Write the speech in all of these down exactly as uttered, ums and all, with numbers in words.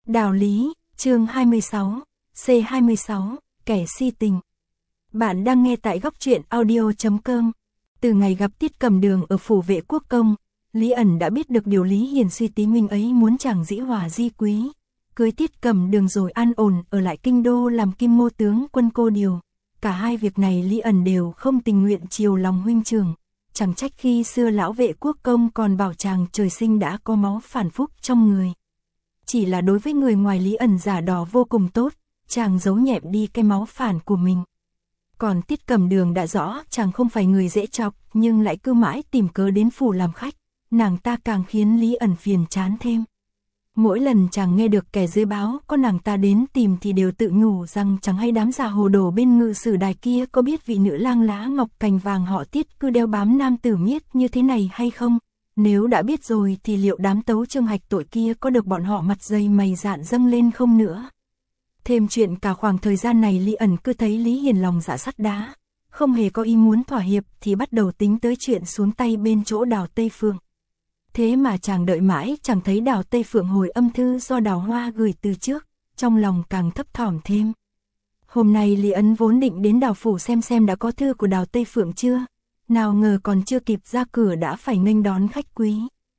Đạo lý, chương hai mươi sáu, C hai mươi sáu, kẻ si tình. Bạn đang nghe tại góc truyện audio chấm com. Từ ngày gặp Tiết Cầm Đường ở phủ vệ quốc công, Lý ẩn đã biết được điều Lý Hiền suy tí huynh ấy muốn chàng dĩ hòa di quý, cưới Tiết Cầm Đường rồi an ổn ở lại kinh đô làm kim mô tướng quân cô điều. Cả hai việc này Lý ẩn đều không tình nguyện chiều lòng huynh trưởng, chẳng trách khi xưa lão vệ quốc công còn bảo chàng trời sinh đã có máu phản phúc trong người. Chỉ là đối với người ngoài Lý ẩn giả đò vô cùng tốt, chàng giấu nhẹm đi cái máu phản của mình. Còn Tiết Cầm Đường đã rõ chàng không phải người dễ chọc, nhưng lại cứ mãi tìm cớ đến phủ làm khách, nàng ta càng khiến Lý ẩn phiền chán thêm. Mỗi lần chàng nghe được kẻ dưới báo có nàng ta đến tìm thì đều tự nhủ rằng chẳng hay đám già hồ đồ bên ngự sử đài kia có biết vị nữ lang lá ngọc cành vàng họ Tiết cứ đeo bám nam tử miết như thế này hay không. Nếu đã biết rồi thì liệu đám tấu trương hạch tội kia có được bọn họ mặt dày mày dạn dâng lên không nữa. Thêm chuyện cả khoảng thời gian này Lý ẩn cứ thấy Lý Hiền lòng dạ sắt đá, không hề có ý muốn thỏa hiệp thì bắt đầu tính tới chuyện xuống tay bên chỗ Đào Tây Phượng. Thế mà chàng đợi mãi chẳng thấy Đào Tây Phượng hồi âm thư do Đào Hoa gửi từ trước, trong lòng càng thấp thỏm thêm. Hôm nay Lý ẩn vốn định đến Đào phủ xem xem đã có thư của Đào Tây Phượng chưa, nào ngờ còn chưa kịp ra cửa đã phải nghênh đón khách quý.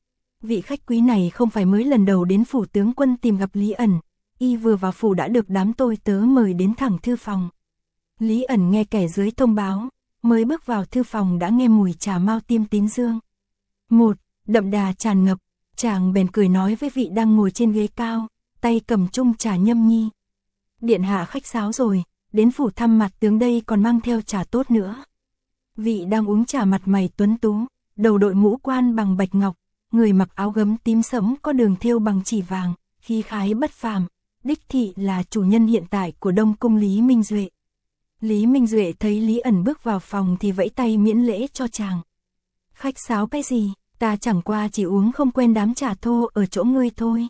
Vị khách quý này không phải mới lần đầu đến phủ tướng quân tìm gặp Lý ẩn, y vừa vào phủ đã được đám tôi tớ mời đến thẳng thư phòng. Lý ẩn nghe kẻ dưới thông báo, mới bước vào thư phòng đã nghe mùi trà mao tiêm tín dương. Một, đậm đà tràn ngập, chàng bèn cười nói với vị đang ngồi trên ghế cao, tay cầm chung trà nhâm nhi. Điện hạ khách sáo rồi, đến phủ thăm mặt tướng đây còn mang theo trà tốt nữa. Vị đang uống trà mặt mày tuấn tú, đầu đội mũ quan bằng bạch ngọc, người mặc áo gấm tím sẫm có đường thêu bằng chỉ vàng, khí khái bất phàm, đích thị là chủ nhân hiện tại của Đông cung Lý Minh Duệ. Lý Minh Duệ thấy Lý ẩn bước vào phòng thì vẫy tay miễn lễ cho chàng. Khách sáo cái gì, ta chẳng qua chỉ uống không quen đám trà thô ở chỗ ngươi thôi.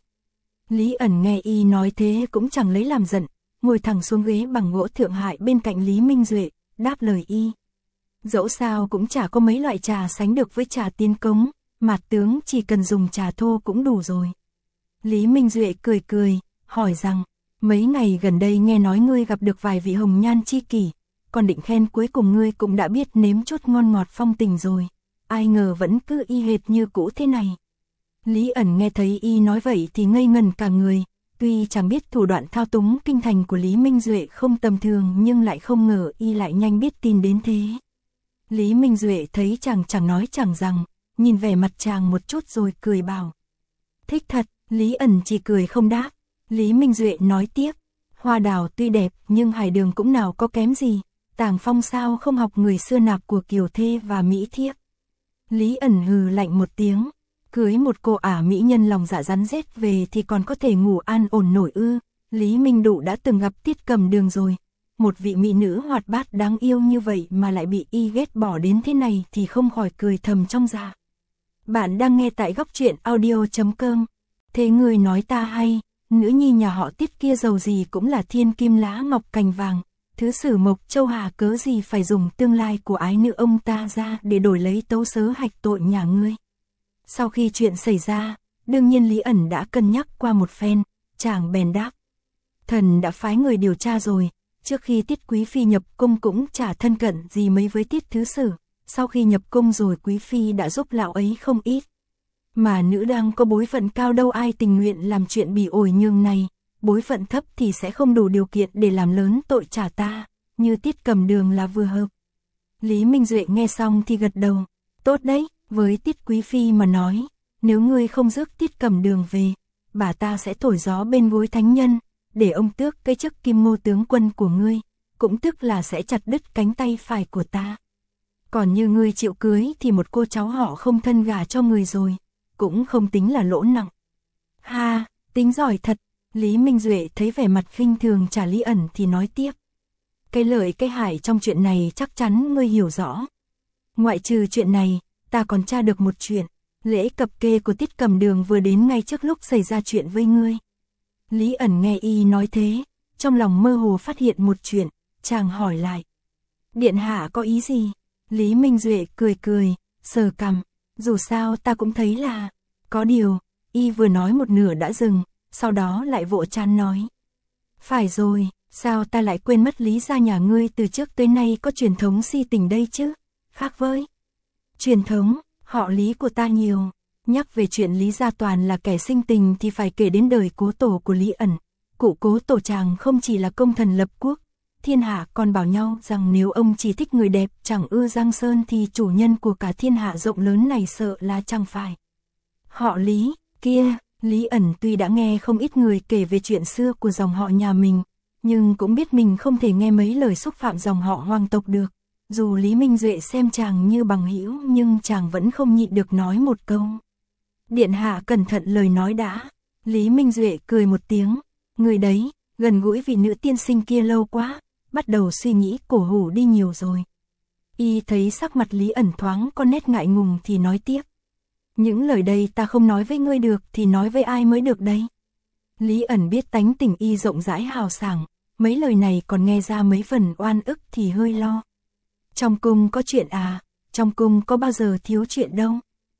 Lý ẩn nghe y nói thế cũng chẳng lấy làm giận, ngồi thẳng xuống ghế bằng gỗ thượng hại bên cạnh Lý Minh Duệ, đáp lời y. Dẫu sao cũng chả có mấy loại trà sánh được với trà tiên cống, mạt tướng chỉ cần dùng trà thô cũng đủ rồi. Lý Minh Duệ cười cười, hỏi rằng, mấy ngày gần đây nghe nói ngươi gặp được vài vị hồng nhan chi kỷ, còn định khen cuối cùng ngươi cũng đã biết nếm chút ngon ngọt phong tình rồi, ai ngờ vẫn cứ y hệt như cũ thế này. Lý ẩn nghe thấy y nói vậy thì ngây ngần cả người, tuy chẳng biết thủ đoạn thao túng kinh thành của Lý Minh Duệ không tầm thường nhưng lại không ngờ y lại nhanh biết tin đến thế. Lý Minh Duệ thấy chàng chẳng nói chẳng rằng, nhìn vẻ mặt chàng một chút rồi cười bảo. Thích thật, Lý ẩn chỉ cười không đáp. Lý Minh Duệ nói tiếp, hoa đào tuy đẹp nhưng hải đường cũng nào có kém gì, Tàng Phong sao không học người xưa nạp của kiều thê và mỹ thiếp. Lý ẩn hừ lạnh một tiếng, cưới một cô ả mỹ nhân lòng dạ rắn rết về thì còn có thể ngủ an ổn nổi ư. Lý Minh Đụ đã từng gặp Tiết Cầm Đường rồi, một vị mỹ nữ hoạt bát đáng yêu như vậy mà lại bị y ghét bỏ đến thế này thì không khỏi cười thầm trong dạ. Bạn đang nghe tại góc truyện audio chấm com. Thế người nói ta hay, nữ nhi nhà họ Tiết kia giàu gì cũng là thiên kim lá ngọc cành vàng, thứ sử Mộc Châu Hà cớ gì phải dùng tương lai của ái nữ ông ta ra để đổi lấy tấu sớ hạch tội nhà ngươi. Sau khi chuyện xảy ra, đương nhiên Lý ẩn đã cân nhắc qua một phen, chàng bèn đáp. Thần đã phái người điều tra rồi, trước khi Tiết Quý Phi nhập cung cũng chả thân cận gì mấy với Tiết Thứ Sử, sau khi nhập cung rồi Quý Phi đã giúp lão ấy không ít. Mà nữ đang có bối phận cao đâu ai tình nguyện làm chuyện bỉ ổi nhường này, bối phận thấp thì sẽ không đủ điều kiện để làm lớn tội trả ta, như Tiết Cầm Đường là vừa hợp. Lý Minh Duệ nghe xong thì gật đầu, tốt đấy, với Tiết Quý Phi mà nói, nếu ngươi không rước Tiết Cầm Đường về, bà ta sẽ thổi gió bên gối thánh nhân, để ông tước cái chức kim ngô tướng quân của ngươi, cũng tức là sẽ chặt đứt cánh tay phải của ta. Còn như ngươi chịu cưới thì một cô cháu họ không thân gả cho người rồi, cũng không tính là lỗ nặng. Ha, tính giỏi thật. Lý Minh Duệ thấy vẻ mặt khinh thường trả Lý ẩn thì nói tiếp. Cái lợi cái hại trong chuyện này chắc chắn ngươi hiểu rõ. Ngoại trừ chuyện này, ta còn tra được một chuyện, lễ cập kê của Tiết Cầm Đường vừa đến ngay trước lúc xảy ra chuyện với ngươi. Lý ẩn nghe y nói thế, trong lòng mơ hồ phát hiện một chuyện, chàng hỏi lại. Điện hạ có ý gì? Lý Minh Duệ cười cười, sờ cằm, dù sao ta cũng thấy là, có điều, y vừa nói một nửa đã dừng, sau đó lại vỗ trán nói. Phải rồi, sao ta lại quên mất Lý gia nhà ngươi từ trước tới nay có truyền thống si tình đây chứ, khác với truyền thống, họ Lý của ta nhiều. Nhắc về chuyện Lý gia toàn là kẻ sinh tình thì phải kể đến đời cố tổ của Lý ẩn. Cụ cố tổ chàng không chỉ là công thần lập quốc, thiên hạ còn bảo nhau rằng nếu ông chỉ thích người đẹp chẳng ưa Giang Sơn thì chủ nhân của cả thiên hạ rộng lớn này sợ là chẳng phải. Họ Lý, kia, Lý ẩn tuy đã nghe không ít người kể về chuyện xưa của dòng họ nhà mình, nhưng cũng biết mình không thể nghe mấy lời xúc phạm dòng họ hoàng tộc được. Dù Lý Minh Duệ xem chàng như bằng hữu nhưng chàng vẫn không nhịn được nói một câu. Điện hạ cẩn thận lời nói đã. Lý Minh Duệ cười một tiếng. Người đấy, gần gũi vị nữ tiên sinh kia lâu quá, bắt đầu suy nghĩ cổ hủ đi nhiều rồi. Y thấy sắc mặt Lý ẩn thoáng có nét ngại ngùng thì nói tiếp. Những lời đây ta không nói với ngươi được thì nói với ai mới được đây. Lý ẩn biết tánh tình Y rộng rãi hào sảng, mấy lời này còn nghe ra mấy phần oan ức thì hơi lo. Trong cung có chuyện à, trong cung có bao giờ thiếu chuyện đâu.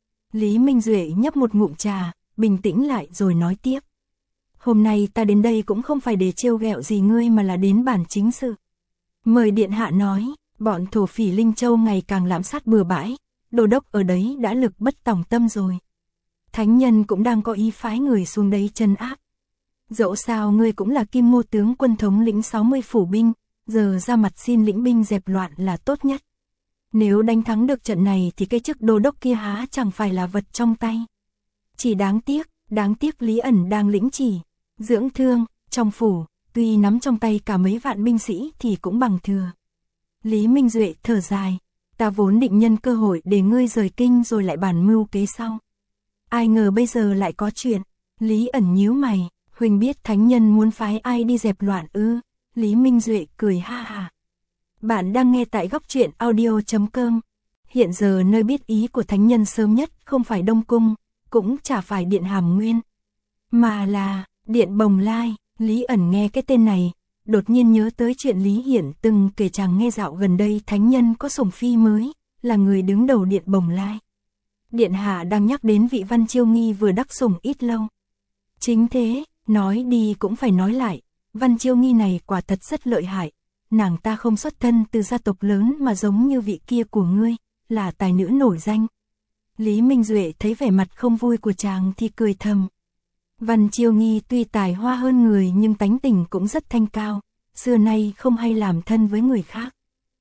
Lý Minh Duệ nhấp một ngụm trà, bình tĩnh lại rồi nói tiếp. Hôm nay ta đến đây cũng không phải để trêu ghẹo gì ngươi mà là đến bản chính sự. Mời điện hạ nói, bọn thổ phỉ Linh Châu ngày càng lạm sát bừa bãi, đô đốc ở đấy đã lực bất tòng tâm rồi. Thánh nhân cũng đang có ý phái người xuống đấy trấn áp. Dẫu sao ngươi cũng là Kim Ngô tướng quân thống lĩnh sáu mươi phủ binh, giờ ra mặt xin lĩnh binh dẹp loạn là tốt nhất. Nếu đánh thắng được trận này thì cái chức đô đốc kia há chẳng phải là vật trong tay. Chỉ đáng tiếc, đáng tiếc Lý ẩn đang lĩnh chỉ, dưỡng thương, trong phủ, tuy nắm trong tay cả mấy vạn binh sĩ thì cũng bằng thừa. Lý Minh Duệ thở dài, ta vốn định nhân cơ hội để ngươi rời kinh rồi lại bàn mưu kế sau. Ai ngờ bây giờ lại có chuyện. Lý ẩn nhíu mày, huynh biết thánh nhân muốn phái ai đi dẹp loạn ư? Lý Minh Duệ cười ha ha. Bạn đang nghe tại góc truyện audio chấm com. Hiện giờ nơi biết ý của thánh nhân sớm nhất không phải Đông Cung, cũng chả phải Điện Hàm Nguyên, mà là Điện Bồng Lai. Lý ẩn nghe cái tên này, đột nhiên nhớ tới chuyện Lý Hiển từng kể chàng nghe dạo gần đây thánh nhân có sủng phi mới, là người đứng đầu Điện Bồng Lai. Điện hạ đang nhắc đến vị Văn Chiêu Nghi vừa đắc sủng ít lâu. Chính thế, nói đi cũng phải nói lại, Văn Chiêu Nghi này quả thật rất lợi hại. Nàng ta không xuất thân từ gia tộc lớn mà giống như vị kia của ngươi, là tài nữ nổi danh. Lý Minh Duệ thấy vẻ mặt không vui của chàng thì cười thầm. Văn Chiêu Nghi tuy tài hoa hơn người nhưng tánh tình cũng rất thanh cao, xưa nay không hay làm thân với người khác.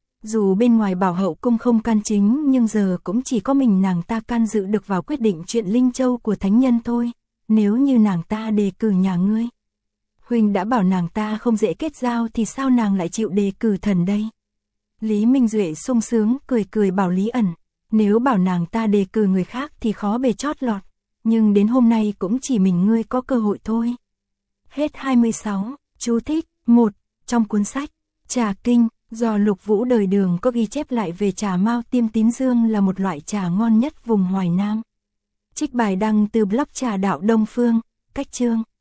Dù bên ngoài bảo hậu cung không can chính nhưng giờ cũng chỉ có mình nàng ta can dự được vào quyết định chuyện Linh Châu của thánh nhân thôi. Nếu như nàng ta đề cử nhà ngươi, huynh đã bảo nàng ta không dễ kết giao thì sao nàng lại chịu đề cử thần đây? Lý Minh Duệ sung sướng cười cười bảo Lý ẩn, nếu bảo nàng ta đề cử người khác thì khó bề chót lọt, nhưng đến hôm nay cũng chỉ mình ngươi có cơ hội thôi. Hết hai mươi sáu, chú thích, một, trong cuốn sách Trà Kinh, do Lục Vũ đời Đường có ghi chép lại về trà Mao Tiêm Tín Dương là một loại trà ngon nhất vùng Hoài Nam. Trích bài đăng từ blog Trà Đạo Đông Phương, cách chương.